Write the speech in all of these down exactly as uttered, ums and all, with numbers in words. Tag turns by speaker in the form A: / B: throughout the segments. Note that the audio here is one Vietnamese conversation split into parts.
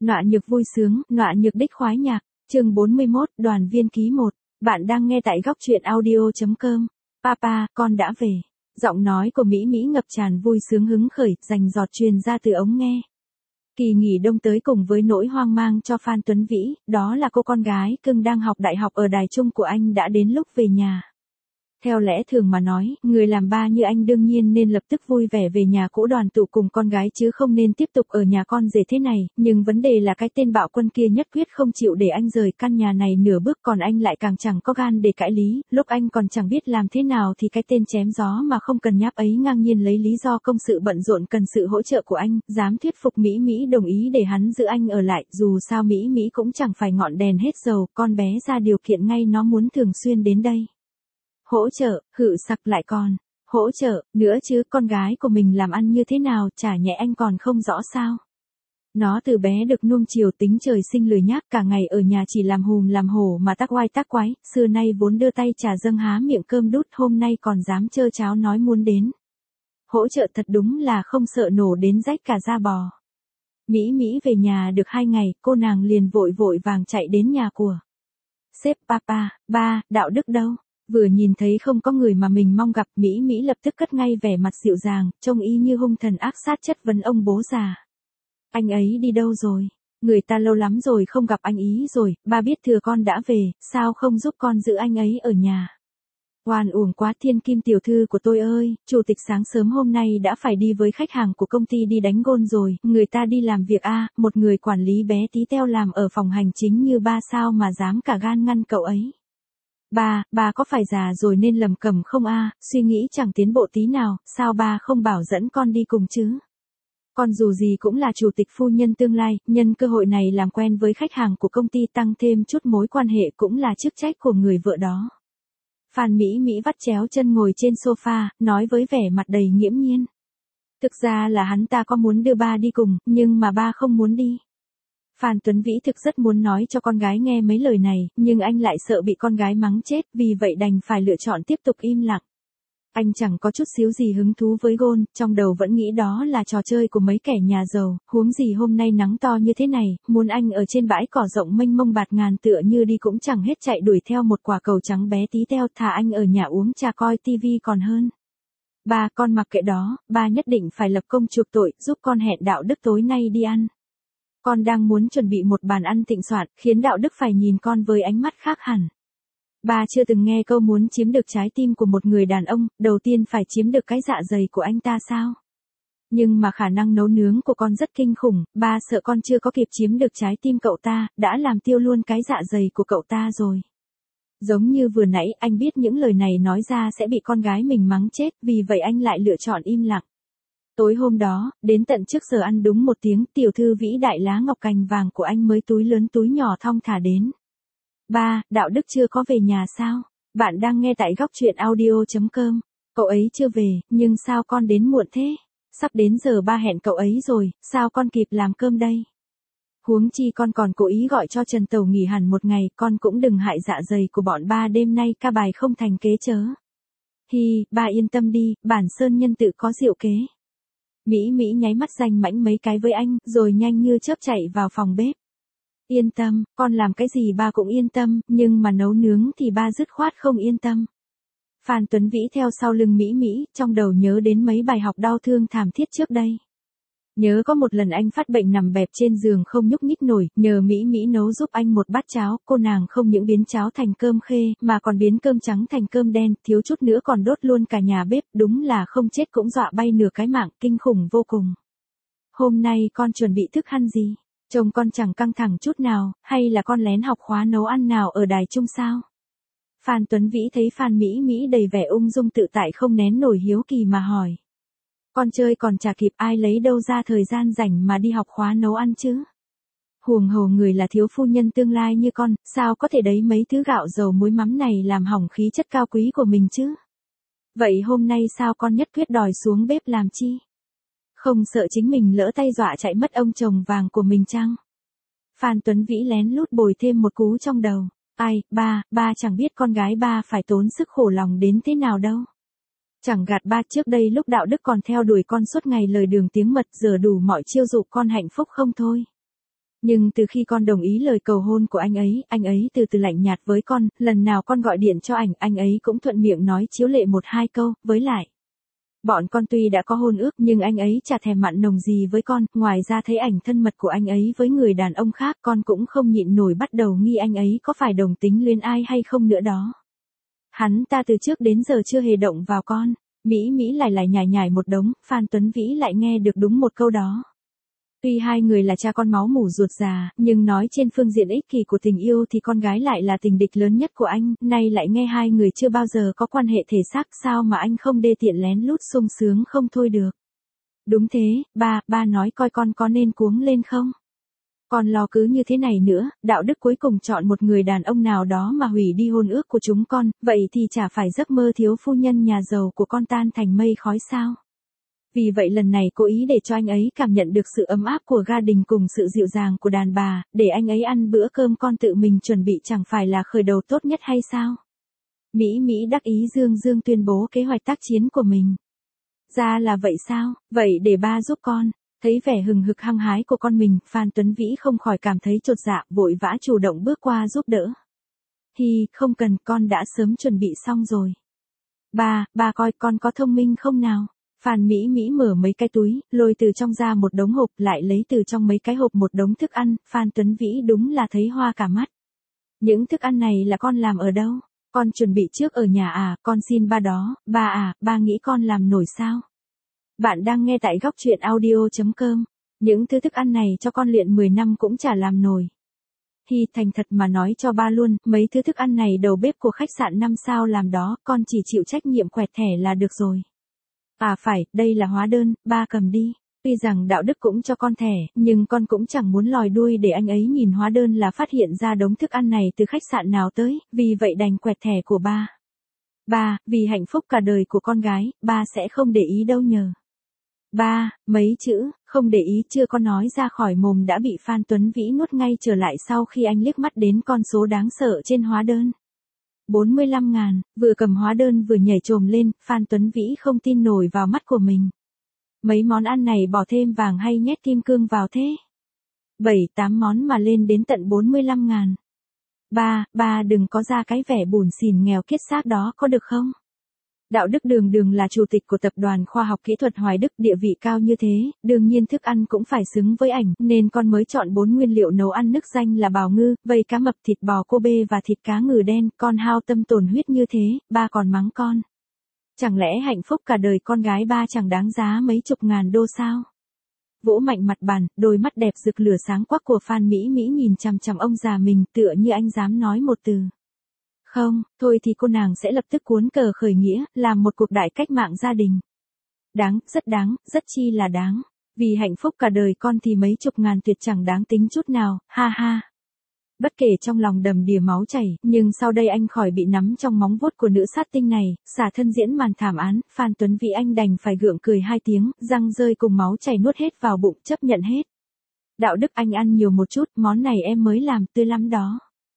A: Nọa nhược vui sướng, nọa nhược đích khoái nhạc, chương bốn mươi mốt, đoàn viên ký một. Bạn đang nghe tại góc truyện audio chấm com. Papa, con đã về. Giọng nói của Mỹ Mỹ ngập tràn vui sướng hứng khởi, rành giọt truyền ra từ ống nghe. Kỳ nghỉ đông tới cùng với nỗi hoang mang cho Phan Tuấn Vĩ, đó là cô con gái cưng đang học đại học ở đài trung của anh đã đến lúc về nhà. Theo lẽ thường mà nói, người làm ba như anh đương nhiên nên lập tức vui vẻ về nhà cũ đoàn tụ cùng con gái chứ không nên tiếp tục ở nhà con rể thế này, nhưng vấn đề là cái tên bạo quân kia nhất quyết không chịu để anh rời căn nhà này nửa bước, còn anh lại càng chẳng có gan để cãi lý, lúc anh còn chẳng biết làm thế nào thì cái tên chém gió mà không cần nháp ấy ngang nhiên lấy lý do công sự bận rộn cần sự hỗ trợ của anh, dám thuyết phục Mỹ Mỹ đồng ý để hắn giữ anh ở lại, dù sao Mỹ Mỹ cũng chẳng phải ngọn đèn hết dầu, con bé ra điều kiện ngay nó muốn thường xuyên đến đây. Hỗ trợ, hự sặc lại còn, hỗ trợ, nữa chứ con gái của mình làm ăn như thế nào chả nhẽ anh còn không rõ sao. Nó từ bé được nuông chiều tính trời sinh lười nhác cả ngày ở nhà chỉ làm hùm làm hổ mà tác oai tác quái, xưa nay vốn đưa tay trà dâng há miệng cơm đút hôm nay còn dám trơ cháo nói muốn đến. Hỗ trợ thật đúng là không sợ nổ đến rách cả da bò. Mỹ Mỹ về nhà được hai ngày, cô nàng liền vội vội vàng chạy đến nhà của sếp Papa, ba, đạo đức đâu? Vừa nhìn thấy không có người mà mình mong gặp, Mỹ Mỹ lập tức cất ngay vẻ mặt dịu dàng, trông y như hung thần ác sát chất vấn ông bố già. Anh ấy đi đâu rồi? Người ta lâu lắm rồi không gặp anh ý rồi, ba biết thừa con đã về, sao không giúp con giữ anh ấy ở nhà? Oan uổng quá thiên kim tiểu thư của tôi ơi, chủ tịch sáng sớm hôm nay đã phải đi với khách hàng của công ty đi đánh gôn rồi, người ta đi làm việc a, à, một người quản lý bé tí teo làm ở phòng hành chính như ba sao mà dám cả gan ngăn cậu ấy. Ba, ba có phải già rồi nên lầm cầm không a, à, suy nghĩ chẳng tiến bộ tí nào, sao ba không bảo dẫn con đi cùng chứ? Con dù gì cũng là chủ tịch phu nhân tương lai, nhân cơ hội này làm quen với khách hàng của công ty tăng thêm chút mối quan hệ cũng là chức trách của người vợ đó. Phan Mỹ Mỹ vắt chéo chân ngồi trên sofa, nói với vẻ mặt đầy nghiễm nhiên. Thực ra là hắn ta có muốn đưa ba đi cùng, nhưng mà ba không muốn đi. Phan Tuấn Vĩ thực rất muốn nói cho con gái nghe mấy lời này, nhưng anh lại sợ bị con gái mắng chết, vì vậy đành phải lựa chọn tiếp tục im lặng. Anh chẳng có chút xíu gì hứng thú với gôn, trong đầu vẫn nghĩ đó là trò chơi của mấy kẻ nhà giàu, huống gì hôm nay nắng to như thế này, muốn anh ở trên bãi cỏ rộng mênh mông bạt ngàn tựa như đi cũng chẳng hết chạy đuổi theo một quả cầu trắng bé tí teo, thà anh ở nhà uống trà coi tivi còn hơn. Ba, con mặc kệ đó, ba nhất định phải lập công chuộc tội, giúp con hẹn đạo đức tối nay đi ăn. Con đang muốn chuẩn bị một bàn ăn thịnh soạn, khiến đạo đức phải nhìn con với ánh mắt khác hẳn. Ba chưa từng nghe câu muốn chiếm được trái tim của một người đàn ông, đầu tiên phải chiếm được cái dạ dày của anh ta sao? Nhưng mà khả năng nấu nướng của con rất kinh khủng, ba sợ con chưa có kịp chiếm được trái tim cậu ta, đã làm tiêu luôn cái dạ dày của cậu ta rồi. Giống như vừa nãy anh biết những lời này nói ra sẽ bị con gái mình mắng chết, vì vậy anh lại lựa chọn im lặng. Tối hôm đó, đến tận trước giờ ăn đúng một tiếng, tiểu thư vĩ đại lá ngọc cành vàng của anh mới túi lớn túi nhỏ thong thả đến. Ba, đạo đức chưa có về nhà sao? Bạn đang nghe tại góc truyện audio chấm com. Cậu ấy chưa về, nhưng sao con đến muộn thế? Sắp đến giờ ba hẹn cậu ấy rồi, sao con kịp làm cơm đây? Huống chi con còn cố ý gọi cho Trần Tẩu nghỉ hẳn một ngày, con cũng đừng hại dạ dày của bọn ba đêm nay ca bài không thành kế chớ. Hi, ba yên tâm đi, bản sơn nhân tự có diệu kế. Mỹ Mỹ nháy mắt danh mãnh mấy cái với anh, rồi nhanh như chớp chạy vào phòng bếp. Yên tâm, con làm cái gì ba cũng yên tâm, nhưng mà nấu nướng thì ba dứt khoát không yên tâm. Phan Tuấn Vĩ theo sau lưng Mỹ Mỹ, trong đầu nhớ đến mấy bài học đau thương thảm thiết trước đây. Nhớ có một lần anh phát bệnh nằm bẹp trên giường không nhúc nhích nổi, nhờ Mỹ Mỹ nấu giúp anh một bát cháo, cô nàng không những biến cháo thành cơm khê, mà còn biến cơm trắng thành cơm đen, thiếu chút nữa còn đốt luôn cả nhà bếp, đúng là không chết cũng dọa bay nửa cái mạng, kinh khủng vô cùng. Hôm nay con chuẩn bị thức ăn gì? Trông con chẳng căng thẳng chút nào, hay là con lén học khóa nấu ăn nào ở đài trung sao? Phan Tuấn Vĩ thấy Phan Mỹ Mỹ đầy vẻ ung dung tự tại không nén nổi hiếu kỳ mà hỏi. Con chơi còn chả kịp, ai lấy đâu ra thời gian rảnh mà đi học khóa nấu ăn chứ? Huồng hồ người là thiếu phu nhân tương lai như con, sao có thể đấy mấy thứ gạo dầu muối mắm này làm hỏng khí chất cao quý của mình chứ? Vậy hôm nay sao con nhất quyết đòi xuống bếp làm chi? Không sợ chính mình lỡ tay dọa chạy mất ông chồng vàng của mình chăng? Phan Tuấn Vĩ lén lút bồi thêm một cú trong đầu. Ai, ba, ba chẳng biết con gái ba phải tốn sức khổ lòng đến thế nào đâu. Chẳng gạt ba, trước đây lúc đạo đức còn theo đuổi con suốt ngày lời đường tiếng mật, giờ đủ mọi chiêu dụ con hạnh phúc không thôi. Nhưng từ khi con đồng ý lời cầu hôn của anh ấy, anh ấy từ từ lạnh nhạt với con, lần nào con gọi điện cho ảnh, anh ấy cũng thuận miệng nói chiếu lệ một hai câu, với lại. Bọn con tuy đã có hôn ước nhưng anh ấy chả thèm mặn nồng gì với con, ngoài ra thấy ảnh thân mật của anh ấy với người đàn ông khác con cũng không nhịn nổi bắt đầu nghi anh ấy có phải đồng tính luyến ai hay không nữa đó. Hắn ta từ trước đến giờ chưa hề động vào con. Mỹ Mỹ lại lại nhải nhải một đống, Phan Tuấn Vĩ lại nghe được đúng một câu đó. Tuy hai người là cha con máu mủ ruột già, nhưng nói trên phương diện ích kỷ của tình yêu thì con gái lại là tình địch lớn nhất của anh, nay lại nghe hai người chưa bao giờ có quan hệ thể xác, sao mà anh không đê tiện lén lút sung sướng không thôi được. Đúng thế, ba, ba nói coi con có nên cuống lên không? Con lo cứ như thế này nữa, đạo đức cuối cùng chọn một người đàn ông nào đó mà hủy đi hôn ước của chúng con, vậy thì chả phải giấc mơ thiếu phu nhân nhà giàu của con tan thành mây khói sao? Vì vậy lần này cố ý để cho anh ấy cảm nhận được sự ấm áp của gia đình cùng sự dịu dàng của đàn bà, để anh ấy ăn bữa cơm con tự mình chuẩn bị chẳng phải là khởi đầu tốt nhất hay sao? Mỹ Mỹ đắc ý dương dương tuyên bố kế hoạch tác chiến của mình. Ra là vậy sao, vậy để ba giúp con. Thấy vẻ hừng hực hăng hái của con mình, Phan Tuấn Vĩ không khỏi cảm thấy chột dạ, vội vã chủ động bước qua giúp đỡ. Hi, không cần, con đã sớm chuẩn bị xong rồi. Ba, ba coi con có thông minh không nào? Phan Mỹ Mỹ mở mấy cái túi, lôi từ trong ra một đống hộp, lại lấy từ trong mấy cái hộp một đống thức ăn, Phan Tuấn Vĩ đúng là thấy hoa cả mắt. Những thức ăn này là con làm ở đâu? Con chuẩn bị trước ở nhà à, con xin ba đó, ba à, ba nghĩ con làm nổi sao? Bạn đang nghe tại góc truyện audio chấm com. Những thứ thức ăn này cho con luyện mười năm cũng chả làm nổi. Hi, thành thật mà nói cho ba luôn, mấy thứ thức ăn này đầu bếp của khách sạn năm sao làm đó, con chỉ chịu trách nhiệm quẹt thẻ là được rồi. À phải, đây là hóa đơn, ba cầm đi. Tuy rằng đạo đức cũng cho con thẻ, nhưng con cũng chẳng muốn lòi đuôi để anh ấy nhìn hóa đơn là phát hiện ra đống thức ăn này từ khách sạn nào tới, vì vậy đành quẹt thẻ của ba. Ba, vì hạnh phúc cả đời của con gái, ba sẽ không để ý đâu nhờ. Ba, mấy chữ, không để ý chưa có nói ra khỏi mồm đã bị Phan Tuấn Vĩ nuốt ngay trở lại sau khi anh liếc mắt đến con số đáng sợ trên hóa đơn. bốn mươi lăm ngàn, vừa cầm hóa đơn vừa nhảy chồm lên, Phan Tuấn Vĩ không tin nổi vào mắt của mình. Mấy món ăn này bỏ thêm vàng hay nhét kim cương vào thế? bảy, tám món mà lên đến tận bốn mươi lăm ngàn. Ba, ba đừng có ra cái vẻ bủn xỉn nghèo kiết xác đó có được không? Đạo Đức Đường Đường là chủ tịch của tập đoàn khoa học kỹ thuật Hoài Đức, địa vị cao như thế, đương nhiên thức ăn cũng phải xứng với ảnh, nên con mới chọn bốn nguyên liệu nấu ăn nức danh là bào ngư, vây cá mập, thịt bò Kobe và thịt cá ngừ đen, con hao tâm tổn huyết như thế, ba còn mắng con. Chẳng lẽ hạnh phúc cả đời con gái ba chẳng đáng giá mấy chục ngàn đô sao? Vỗ mạnh mặt bàn, đôi mắt đẹp rực lửa sáng quắc của Phan Mỹ Mỹ nhìn chằm chằm ông già mình tựa như anh dám nói một từ. Không, thôi thì cô nàng sẽ lập tức cuốn cờ khởi nghĩa, làm một cuộc đại cách mạng gia đình. Đáng, rất đáng, rất chi là đáng. Vì hạnh phúc cả đời con thì mấy chục ngàn tuyệt chẳng đáng tính chút nào, ha ha. Bất kể trong lòng đầm đìa máu chảy, nhưng sau đây anh khỏi bị nắm trong móng vuốt của nữ sát tinh này, xả thân diễn màn thảm án, Phan Tuấn Vĩ anh đành phải gượng cười hai tiếng, răng rơi cùng máu chảy nuốt hết vào bụng, chấp nhận hết. Đạo Đức anh ăn nhiều một chút, món này em mới làm tươi lắm đó.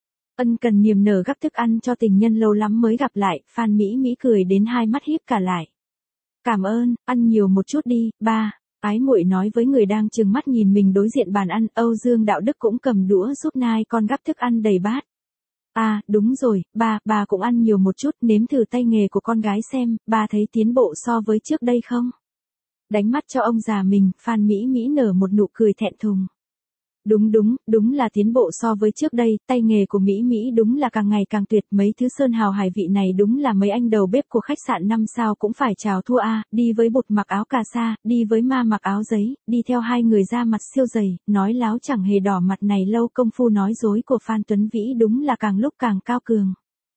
A: Ân cần niềm nở gắp thức ăn cho tình nhân lâu lắm mới gặp lại, Phan Mỹ Mỹ cười đến hai mắt híp cả lại. Cảm ơn, ăn nhiều một chút đi, ba. Ái muội nói với người đang trừng mắt nhìn mình đối diện bàn ăn, Âu Dương Đạo Đức cũng cầm đũa giúp nai con gắp thức ăn đầy bát. À, đúng rồi, ba, ba cũng ăn nhiều một chút, nếm thử tay nghề của con gái xem, ba thấy tiến bộ so với trước đây không? Đánh mắt cho ông già mình, Phan Mỹ Mỹ nở một nụ cười thẹn thùng. Đúng đúng, đúng là tiến bộ so với trước đây, tay nghề của Mỹ Mỹ đúng là càng ngày càng tuyệt, mấy thứ sơn hào hải vị này đúng là mấy anh đầu bếp của khách sạn năm sao cũng phải chào thua a, à, đi với bột mặc áo cà sa, đi với ma mặc áo giấy, đi theo hai người da mặt siêu dày, nói láo chẳng hề đỏ mặt này lâu công phu nói dối của Phan Tuấn Vĩ đúng là càng lúc càng cao cường.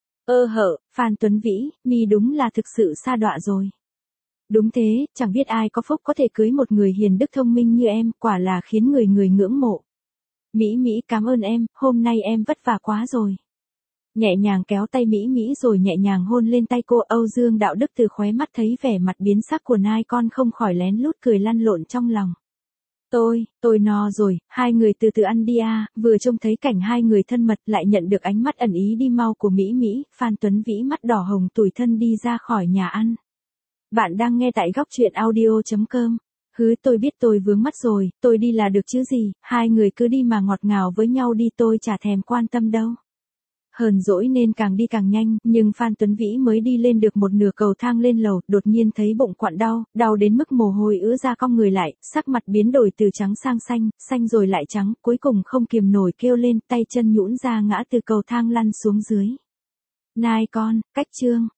A: Ơ hở, Phan Tuấn Vĩ, mi đúng là thực sự sa đọa rồi. Đúng thế, chẳng biết ai có phúc có thể cưới một người hiền đức thông minh như em, quả là khiến người người ngưỡng mộ. Mỹ Mỹ cảm ơn em, hôm nay em vất vả quá rồi. Nhẹ nhàng kéo tay Mỹ Mỹ rồi nhẹ nhàng hôn lên tay cô. Âu Dương Đạo Đức từ khóe mắt thấy vẻ mặt biến sắc của nai con không khỏi lén lút cười lăn lộn trong lòng. Tôi, tôi no rồi, hai người từ từ ăn đi à, vừa trông thấy cảnh hai người thân mật lại nhận được ánh mắt ẩn ý đi mau của Mỹ Mỹ, Phan Tuấn Vĩ mắt đỏ hồng tủi thân đi ra khỏi nhà ăn. Bạn đang nghe tại góc truyện audio chấm com. Hứ tôi biết tôi vướng mắt rồi, tôi đi là được chứ gì, hai người cứ đi mà ngọt ngào với nhau đi tôi chả thèm quan tâm đâu. Hờn dỗi nên càng đi càng nhanh, nhưng Phan Tuấn Vĩ mới đi lên được một nửa cầu thang lên lầu, đột nhiên thấy bụng quặn đau, đau đến mức mồ hôi ứa ra cong người lại, sắc mặt biến đổi từ trắng sang xanh, xanh rồi lại trắng, cuối cùng không kiềm nổi kêu lên, tay chân nhũn ra ngã từ cầu thang lăn xuống dưới. Nai con, cách chương.